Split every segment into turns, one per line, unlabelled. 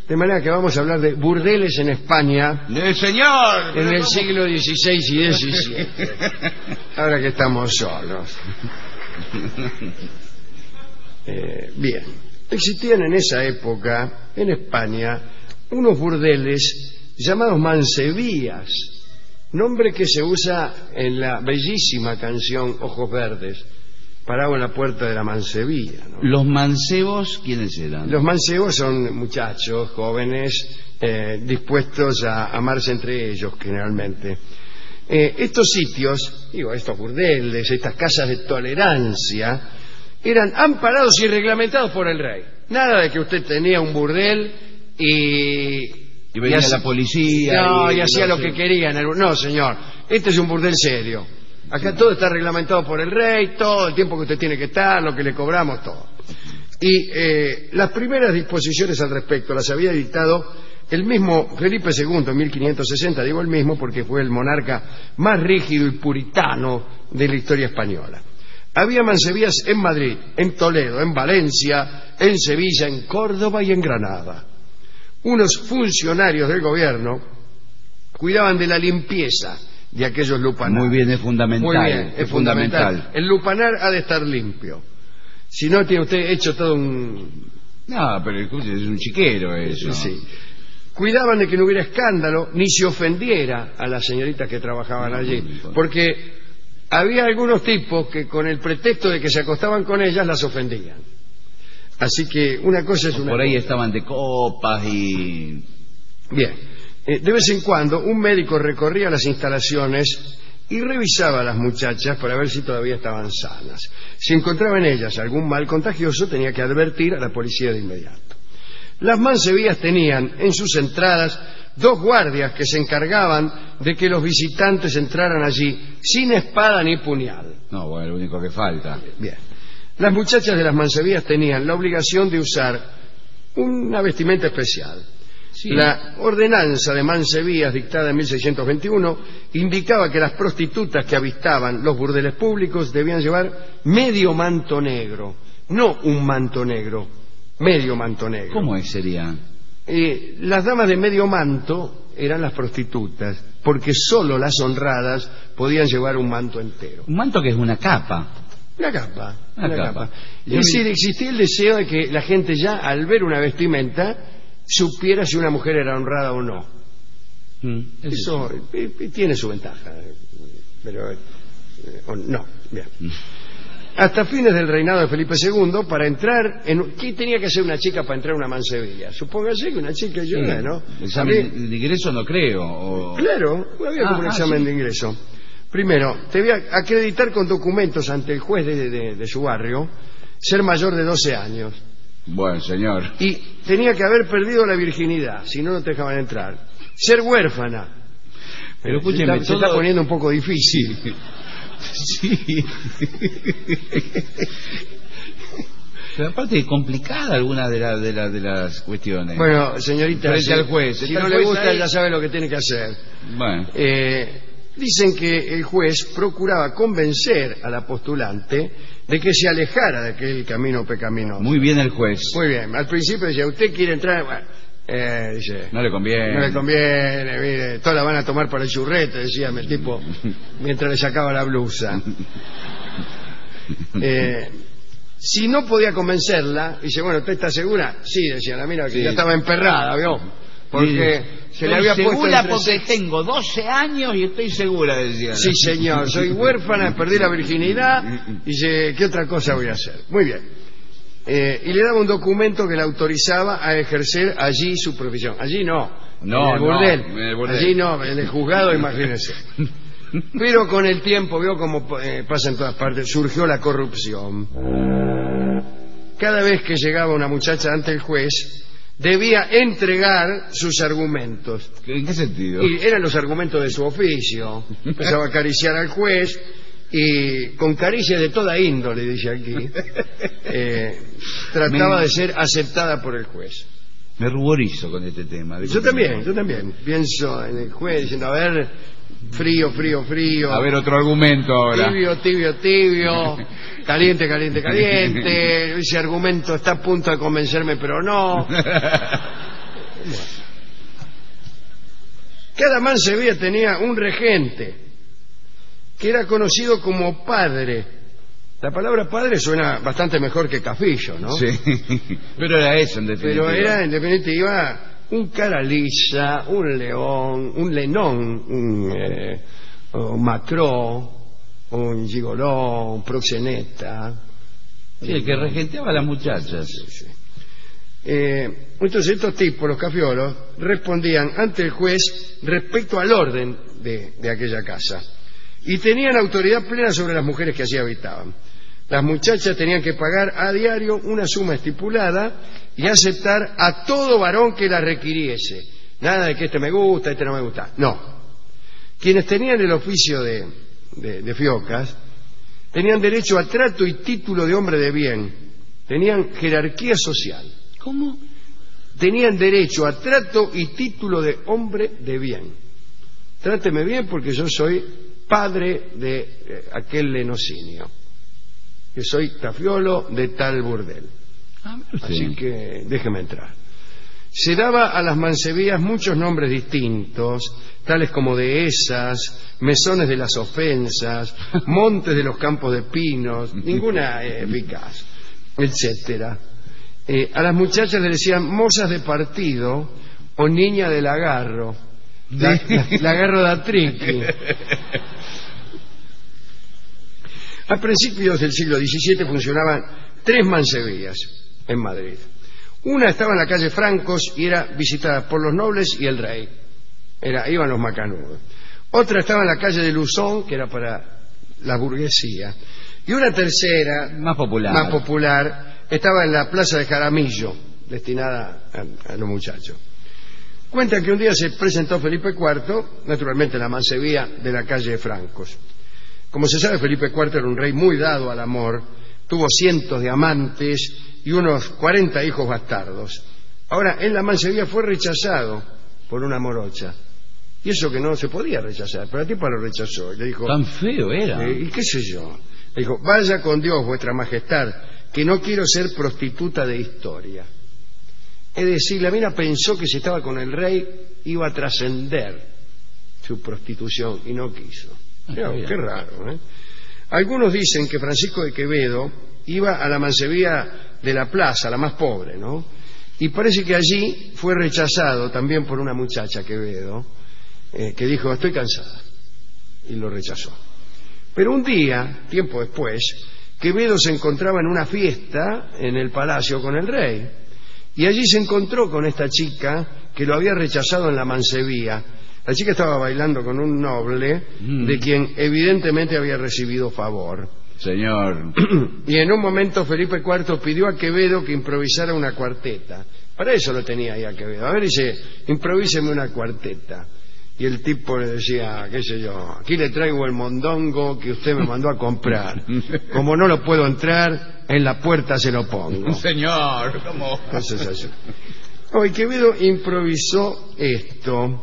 De manera que vamos a hablar de burdeles en España.
¡Señor!
En el siglo XVI y XVII. Ahora que estamos solos. Bien. Existían en esa época, en España, unos burdeles llamados mancebías. Nombre que se usa en la bellísima canción Ojos Verdes. Parado en la puerta de la mancebía, ¿no?
¿Los mancebos quiénes eran?
Los mancebos son muchachos jóvenes dispuestos a amarse entre ellos generalmente. Estos sitios, estos burdeles, estas casas de tolerancia, eran amparados y reglamentados por el rey. Nada de que usted tenía un burdel
y venía la policía.
No, y hacía lo que querían. No, señor, este es un burdel serio. Acá todo está reglamentado por el rey, todo el tiempo que usted tiene que estar, lo que le cobramos, todo. Y las primeras disposiciones al respecto las había dictado el mismo Felipe II en 1560, digo el mismo porque fue el monarca más rígido y puritano de la historia española. Había mancebías en Madrid, en Toledo, en Valencia, en Sevilla, en Córdoba y en Granada. Unos funcionarios del gobierno cuidaban de la limpieza de aquellos lupanares.
Muy bien, es fundamental.
Muy bien, es fundamental. El lupanar ha de estar limpio. Si no, tiene usted hecho todo un...
No, pero es un chiquero eso.
Sí. Cuidaban de que no hubiera escándalo, ni se ofendiera a las señoritas que trabajaban allí. Porque había algunos tipos que con el pretexto de que se acostaban con ellas, las ofendían. Así que una cosa es una...
Por ahí estaban de copas y...
Bien. De vez en cuando un médico recorría las instalaciones y revisaba a las muchachas para ver si todavía estaban sanas. Si encontraba en ellas algún mal contagioso, tenía que advertir a la policía de inmediato. Las mancebías tenían en sus entradas 2 guardias que se encargaban de que los visitantes entraran allí sin espada ni puñal.
No, bueno, lo único que falta.
Bien. Las muchachas de las mancebías tenían la obligación de usar una vestimenta especial. Sí. La ordenanza de mancebías dictada en 1621 indicaba que las prostitutas que avistaban los burdeles públicos debían llevar medio manto negro, no un manto negro, medio manto negro.
¿Cómo sería?
Las damas de medio manto eran las prostitutas, porque solo las honradas podían llevar un manto entero.
¿Un manto que es una capa?
Una capa. Es decir, existía el deseo de que la gente ya al ver una vestimenta supiera si una mujer era honrada o no. Eso tiene su ventaja, pero no. Bien. Hasta fines del reinado de Felipe II, para entrar en... ¿Qué tenía que hacer una chica para entrar a una mancebía? Supóngase que una chica ¿no?
¿Examen de ingreso no creo?
Claro, había como un examen de ingreso. Primero, te voy a acreditar con documentos ante el juez de su barrio ser mayor de 12 años.
Bueno, señor.
Y tenía que haber perdido la virginidad, si no, no te dejaban entrar. Ser huérfana.
Pero escúcheme,
se está poniendo un poco difícil.
Sí. Pero aparte es complicada alguna de las cuestiones.
Bueno, señorita,
frente al juez.
Si no le gusta, ya sabe lo que tiene que hacer.
Bueno.
Dicen que el juez procuraba convencer a la postulante de que se alejara de aquel camino pecaminoso.
Muy bien el juez.
Muy bien. Al principio decía, ¿usted quiere entrar? Bueno, dice,
no le conviene.
No le conviene, mire, todas la van a tomar para el churrete, decía el tipo, mientras le sacaba la blusa. Si no podía convencerla, dice, bueno, ¿usted está segura? Sí, decía la mina, que ya estaba emperrada, ¿vio? Porque se le había puesto
segura porque tengo 12 años y estoy segura, decía.
Sí, señor, soy huérfana, perdí la virginidad y dice, ¿qué otra cosa voy a hacer? Muy bien. Y le daba un documento que le autorizaba a ejercer allí su profesión. Allí no, en el burdel. Allí no, en el juzgado, imagínese. Pero con el tiempo, vio como pasa en todas partes, surgió la corrupción. Cada vez que llegaba una muchacha ante el juez, debía entregar sus argumentos.
¿En qué sentido?
Y eran los argumentos de su oficio. Empezaba a acariciar al juez y con caricias de toda índole, dice aquí, trataba de ser aceptada por el juez.
Me ruborizo con este tema.
Yo también. Pienso en el juez diciendo, a ver, frío.
A ver, otro argumento ahora.
Tibio. Caliente. Ese argumento está a punto de convencerme, pero no. Cada mansevía tenía un regente que era conocido como padre. La palabra padre suena bastante mejor que cafillo, ¿no?
Sí, pero era eso en definitiva.
Pero era en definitiva un cara lisa, un león, un lenón, un macró, un gigoló, un proxeneta.
Sí, el que regenteaba a las muchachas.
Sí. Entonces estos tipos, los cafiolos, respondían ante el juez respecto al orden de aquella casa y tenían autoridad plena sobre las mujeres que allí habitaban. Las muchachas tenían que pagar a diario una suma estipulada y aceptar a todo varón que la requiriese. Nada de que este me gusta, este no me gusta. No. Quienes tenían el oficio de fiocas tenían derecho a trato y título de hombre de bien. Tenían jerarquía social.
¿Cómo?
Tenían derecho a trato y título de hombre de bien. Tráteme bien porque yo soy padre de aquel lenocinio, que soy tafiolo de tal burdel. Así que déjeme entrar. Se daba a las mansevías muchos nombres distintos, tales como dehesas, mesones de las ofensas, montes de los campos de pinos, ninguna eficaz, etcétera. A las muchachas le decían mozas de partido o niña del agarro, l'agarro da triqui. A principios del siglo XVII funcionaban 3 mansevías en Madrid. Una estaba en la calle Francos y era visitada por los nobles y el rey. Iban los macanudos. Otra estaba en la calle de Luzón, que era para la burguesía. Y una tercera,
más popular,
estaba en la plaza de Jaramillo, destinada a los muchachos. Cuentan que un día se presentó Felipe IV, naturalmente en la mansevía de la calle Francos. Como se sabe, Felipe IV era un rey muy dado al amor, tuvo cientos de amantes y unos 40 hijos bastardos. Ahora, en la mansevía fue rechazado por una morocha. Y eso que no se podía rechazar, pero la tipa lo rechazó y le dijo...
Tan feo era.
¿Y qué sé yo? Le dijo, vaya con Dios, vuestra majestad, que no quiero ser prostituta de historia. Es decir, la mina pensó que si estaba con el rey iba a trascender su prostitución y no quiso. Qué raro, ¿eh? Algunos dicen que Francisco de Quevedo iba a la mansevía de la plaza, la más pobre, ¿no? Y parece que allí fue rechazado también por una muchacha, Quevedo, que dijo, estoy cansada, y lo rechazó. Pero un día, tiempo después, Quevedo se encontraba en una fiesta en el palacio con el rey, y allí se encontró con esta chica que lo había rechazado en la mansevía. La chica estaba bailando con un noble de quien evidentemente había recibido favor.
Señor.
Y en un momento Felipe IV pidió a Quevedo que improvisara una cuarteta. Para eso lo tenía ahí a Quevedo. A ver, dice, improvíseme una cuarteta. Y el tipo le decía, qué sé yo, aquí le traigo el mondongo que usted me mandó a comprar. Como no lo puedo entrar, en la puerta se lo pongo.
Señor, ¿cómo?
Entonces así. Y Quevedo improvisó esto.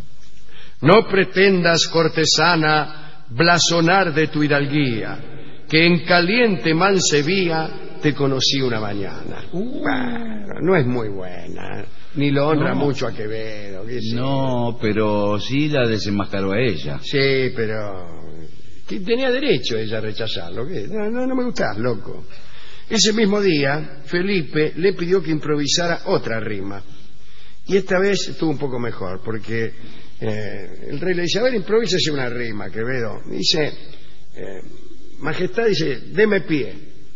No pretendas, cortesana, blasonar de tu hidalguía, que en caliente mansevía te conocí una mañana. Bueno, no es muy buena, ni lo honra mucho a Quevedo.
No, pero sí la desenmascaró a ella.
Sí, pero tenía derecho ella a rechazarlo. No me gustás, loco. Ese mismo día, Felipe le pidió que improvisara otra rima. Y esta vez estuvo un poco mejor, porque el rey le dice, a ver, improvísese una rima, Quevedo. Dice, majestad, dice, deme pie.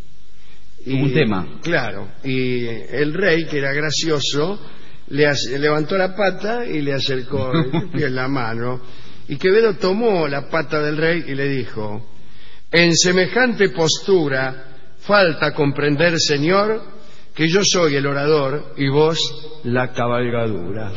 Un tema.
Claro, y el rey, que era gracioso, le levantó la pata y le acercó el pie en la mano. Y Quevedo tomó la pata del rey y le dijo, en semejante postura falta comprender, señor, que yo soy el orador y vos la cabalgadura.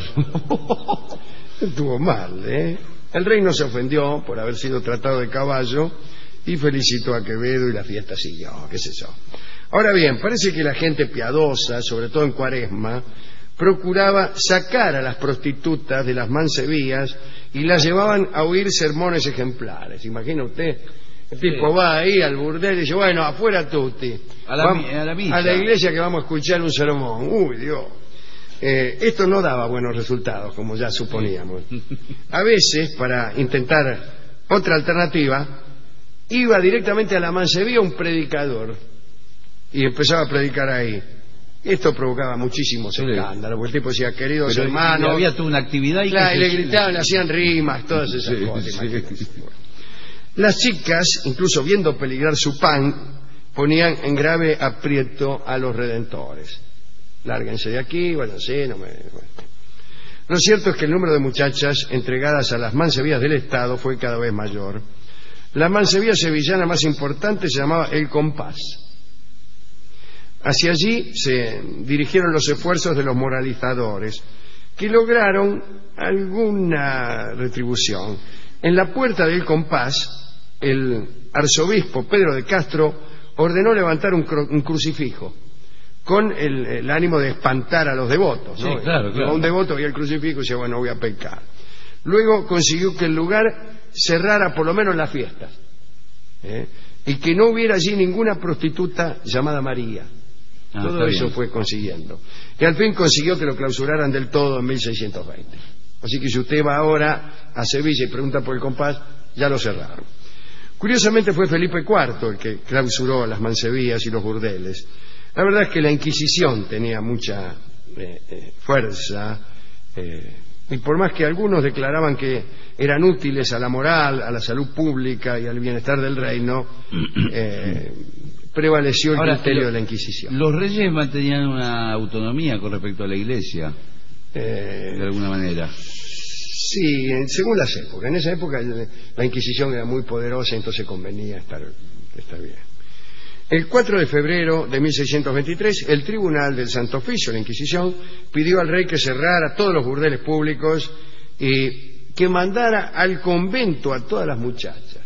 Estuvo mal, ¿eh? El rey no se ofendió por haber sido tratado de caballo y felicitó a Quevedo y la fiesta siguió, qué sé yo. Ahora bien, parece que la gente piadosa, sobre todo en Cuaresma, procuraba sacar a las prostitutas de las mansevías y las llevaban a oír sermones ejemplares. ¿Imagina usted? El tipo va ahí al burdel y dice, bueno, afuera tutti.
A la misa.
A la iglesia que vamos a escuchar un sermón. Uy, Dios. Esto no daba buenos resultados, como ya suponíamos. A veces, para intentar otra alternativa, iba directamente a la mansevía un predicador y empezaba a predicar ahí. Esto provocaba muchísimos escándalos, porque el tipo decía, queridos hermanos...
Había toda una actividad y
le gritaban, le hacían rimas, todas esas cosas. Las chicas, incluso viendo peligrar su pan, ponían en grave aprieto a los redentores. Lárguense de aquí, váyanse, no me... Bueno. Lo cierto es que el número de muchachas entregadas a las mansevías del Estado fue cada vez mayor. La mansevía sevillana más importante se llamaba El Compás. Hacia allí se dirigieron los esfuerzos de los moralizadores, que lograron alguna retribución. En la puerta del Compás, el arzobispo Pedro de Castro ordenó levantar un crucifijo, con el ánimo de espantar a los devotos, ¿no?
Sí, claro.
Un devoto vio el crucifijo y decía, bueno, voy a pecar. Luego consiguió que el lugar cerrara por lo menos las fiestas, y que no hubiera allí ninguna prostituta llamada María. Todo eso bien fue consiguiendo. Y al fin consiguió que lo clausuraran del todo en 1620. Así que si usted va ahora a Sevilla y pregunta por el Compás, ya lo cerraron. Curiosamente fue Felipe IV el que clausuró las mansevías y los burdeles. La verdad es que la Inquisición tenía mucha fuerza, y por más que algunos declaraban que eran útiles a la moral, a la salud pública y al bienestar del reino, prevaleció el criterio de la Inquisición.
Los reyes mantenían una autonomía con respecto a la Iglesia, de alguna manera.
Sí, según las épocas. En esa época la Inquisición era muy poderosa, entonces convenía estar bien. El 4 de febrero de 1623, el Tribunal del Santo Oficio, la Inquisición, pidió al rey que cerrara todos los burdeles públicos y que mandara al convento a todas las muchachas.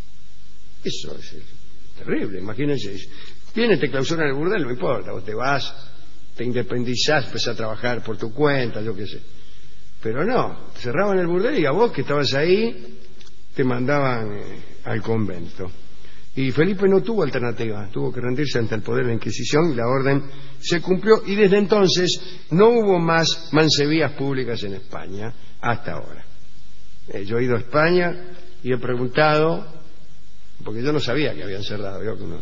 Eso es terrible, imagínense. Viene, te clausuran el burdel, no importa, vos te vas, te independizás, empezás a trabajar por tu cuenta, yo qué sé. Pero no, cerraban el burdel y a vos que estabas ahí te mandaban al convento. Y Felipe no tuvo alternativa, tuvo que rendirse ante el poder de la Inquisición y la orden se cumplió, y desde entonces no hubo más mansevías públicas en España hasta ahora. Yo he ido a España y he preguntado, porque yo no sabía que habían cerrado, yo que no.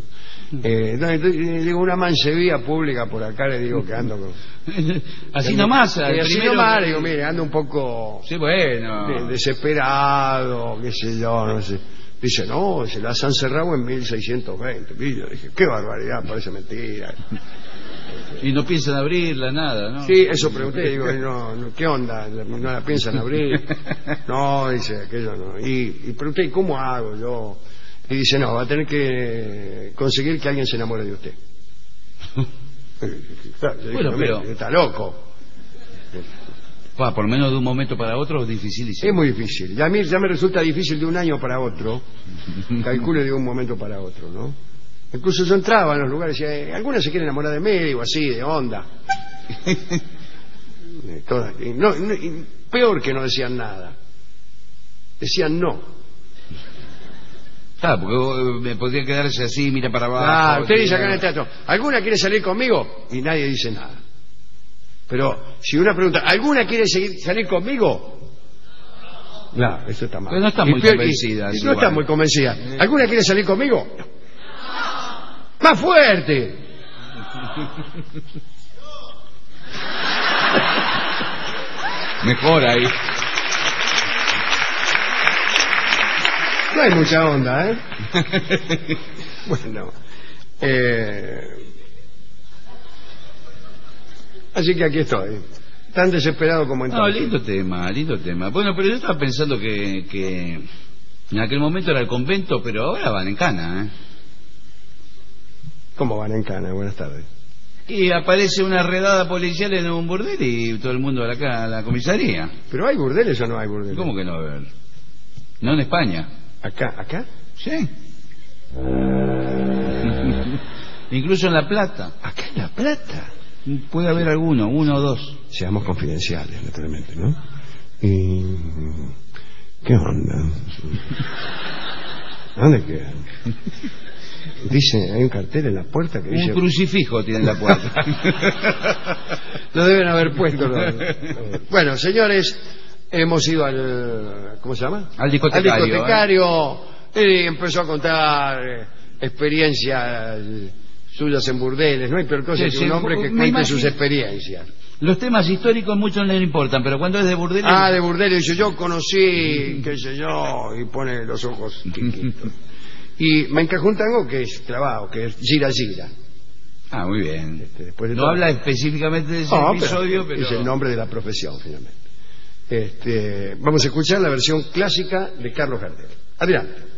Digo, una mansevía pública por acá, le digo que ando con...
así nomás,
así nomás, digo, mire, ando un poco desesperado, qué sé yo, no sé. Dice, no, se las han cerrado en 1620. Y yo dije, qué barbaridad, parece mentira.
Y no piensan abrirla, nada, ¿no?
Sí, eso pregunté, digo, no, ¿qué onda? ¿No la piensan abrir? No, dice, aquello no. Y pregunté, ¿cómo hago yo? Y dice, no, va a tener que conseguir que alguien se enamore de usted. Claro, yo dije, pero está loco.
Por lo menos de un momento para otro es dificilísimo.
Es muy difícil. A mí ya me resulta difícil de un año para otro. Calcule de un momento para otro, ¿no? Incluso yo entraba en los lugares y decía, algunas se quieren enamorar de mí, digo así, de onda. Todas, peor que no decían nada. Decían no.
Claro, porque me podría quedarse así, mira para abajo.
Ah, usted dice acá en el teatro, ¿alguna quiere salir conmigo? Y nadie dice nada. Pero si una pregunta, ¿alguna quiere salir conmigo? No, eso está mal.
Pero no está muy convencida.
No está muy convencida. ¿Alguna quiere salir conmigo? No. ¡Más fuerte!
Mejor ahí.
No hay mucha onda, ¿eh? Bueno. Así que aquí estoy, tan desesperado como entonces.
No, lindo tema. Bueno, pero yo estaba pensando que en aquel momento era el convento, pero ahora van en cana, ¿eh?
¿Cómo van en cana? Buenas tardes.
Y aparece una redada policial en un burdel y todo el mundo a la comisaría.
¿Pero hay burdeles o no hay burdeles?
¿Cómo que no? A ver. No en España.
¿Acá?
Sí. Incluso en La Plata.
¿Acá en La Plata?
Puede haber alguno, uno o dos.
Seamos confidenciales, naturalmente, ¿no? ¿Y qué onda? ¿Dónde quedan? Dice, hay un cartel en la puerta que dice...
Un crucifijo tiene en la puerta.
Lo deben haber puesto. Bueno, señores, hemos ido al... ¿Cómo se llama?
Al discotecario.
Al discotecario. Y empezó a contar experiencias suyas en burdeles. No hay peor cosa que un hombre que cuente sus experiencias.
Los temas históricos muchos no le importan, pero cuando es de burdeles...
Ah, de burdeles. Dice, yo conocí, qué sé yo, y pone los ojos chiquitos. Y me encajó un tango que es clavado, que es Gira Gira.
Ah, muy bien.
Después de
no habla específicamente de ese episodio, pero...
Es el nombre de la profesión, finalmente. Vamos a escuchar la versión clásica de Carlos Gardel. Adelante.